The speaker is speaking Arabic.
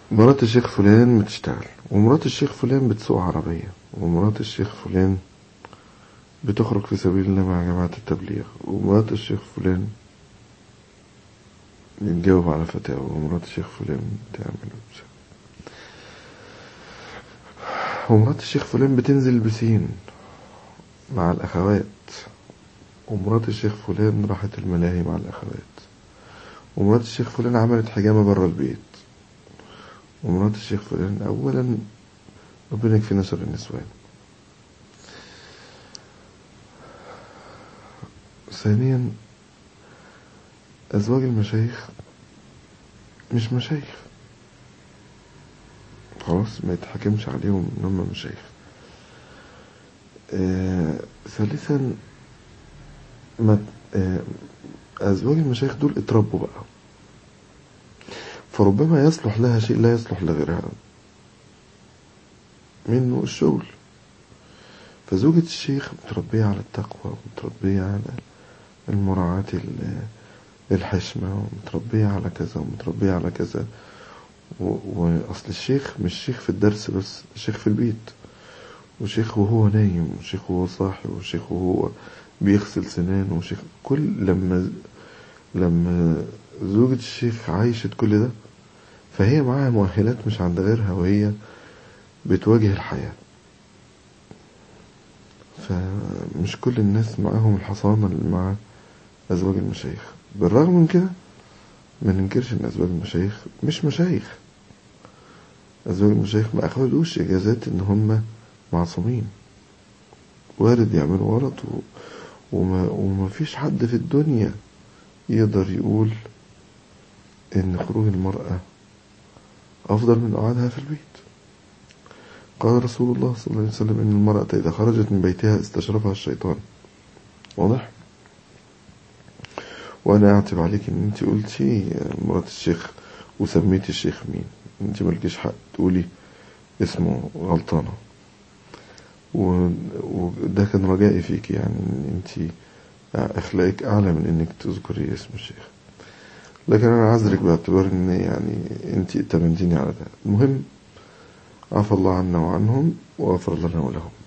مرات الشيخ فلان بتشتغل، ومرات الشيخ فلان بتسوق عربية، ومرات الشيخ فلان بتخرج في سبيل الله مع جماعة التبليغ، ومرات الشيخ فلان بتجاوب على فتاوى، ومرات الشيخ فلان بتعمل ومرات الشيخ فلان بتنزل البسين مع الأخوات، ومرات الشيخ فلان راحت الملاهي مع الأخوات، ومرات الشيخ فلان عملت حجامة برا البيت، ومرات الشيخ فلان. أولا ربنا يكفينا شر النسوان. ثانيا أزواج المشايخ مش مشايخ، خلاص ما يتحكمش عليهم ان هم مشايخ. ثالثا أزواج المشايخ دول اتربوا بقى، فربما يصلح لها شيء لا يصلح لغيرها، منه الشغل. فزوجة الشيخ متربية على التقوى، ومتربية على المراعاة الحشمة، ومتربية على كذا ومتربية على كذا. وأصل الشيخ مش شيخ في الدرس بس، الشيخ في البيت، وشيخ وهو نايم، وشيخ وهو صاحي، وشيخ وهو بيغسل سنانه، وشيخ كل لما زوجة الشيخ عايشت كل ده، فهي معاها مؤهلات مش عند غيرها، وهي بتواجه الحياة. فمش كل الناس معاهم الحصانة اللي مع أزواج المشايخ. بالرغم من كده ما ننكرش ان أزواج المشايخ مش مشايخ. أزواج المشايخ ما أخذوش إجازات ان هم معصومين، وارد يعملوا غلط، وما فيش حد في الدنيا يقدر يقول ان خروج المرأة أفضل من قعدها في البيت. قال رسول الله صلى الله عليه وسلم إن المرأة إذا خرجت من بيتها استشرفها الشيطان. واضح؟ وأنا أعتب عليك إن أنت قلتي مرات الشيخ وسميتي الشيخ مين. أنت ملكيش حق تقولي اسمه، غلطانة، وده كان رجائي فيك، يعني إن أنت أخلاقك أعلى من إنك تذكري اسم الشيخ. لكن أنا عذرك باعتبار إن يعني أنت اتمنتيني على ده. المهم عفى الله عنا وعنهم وغفر لنا ولهم.